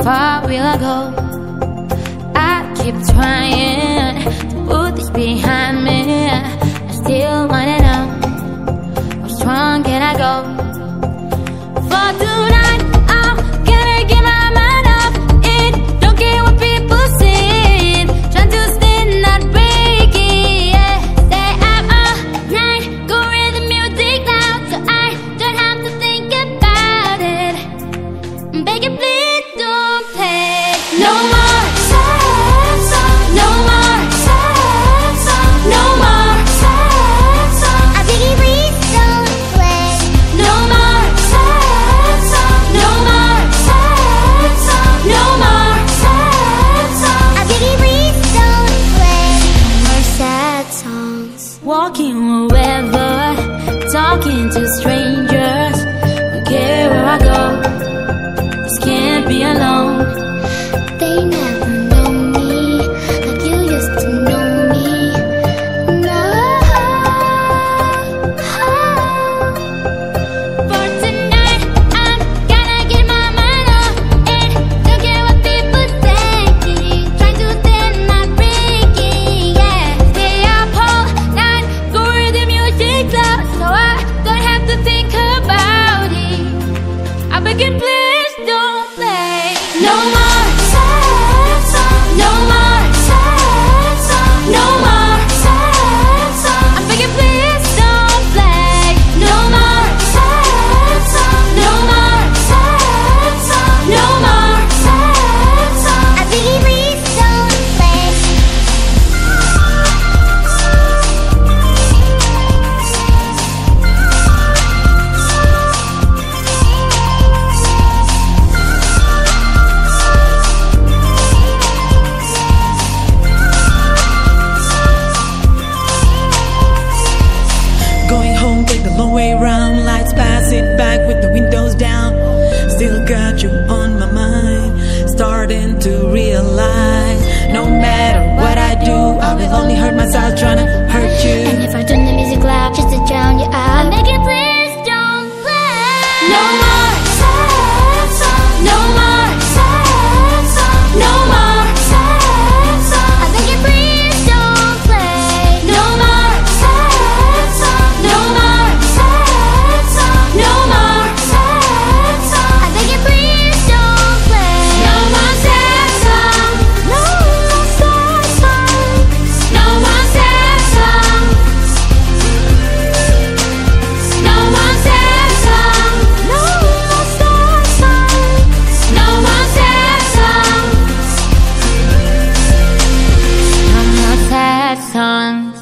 far will I go? I keep trying to put this behind me. I still wanna know, how strong can I go? For tonight, I'm gonna get my mind off it. Don't care what people say. Trying to stand, not breaking. Yeah. Stay up all night, go with the music loud, so I don't have to think about it. Beg you, please don't play no more sad song, no more sad song, no more sad song. I beg you, please don't play no more sad song, no more sad song, no more sad song. I beg you, please don't play no more sad songs. Walking wherever, talking to strangers, don't care where I go. Can't be alone. They never know me like you used to know me. No. For tonight, I'm gonna get my mind off it. Don't care what people say. Trying to stand, not breaking. Yeah, stay up all night, go where the music loud, so I don't have to think about it. I beg you, please don't play no more sad song, no more sad song, no more sad song. I beg you, please don't play no more sad song, no more sad song, no more sad song. I beg you, please don't play. Going home, take the long way round. Lights pass it back with the windows down. Still got you on my mind. Starting to realize, no matter what I do, I will only hurt myself trying to hurt you. And if I turn the music loud just to drown you out, I beg you, please don't play no more sad song, no more sad song, no more sad song. I beg you, please don't play no more sad song, no more sad song, no more sad song. I beg you, please don't play no more sad song, no more sad song, no more sad song, no more sad song, no more sad song, no more sad song, no more sad songs.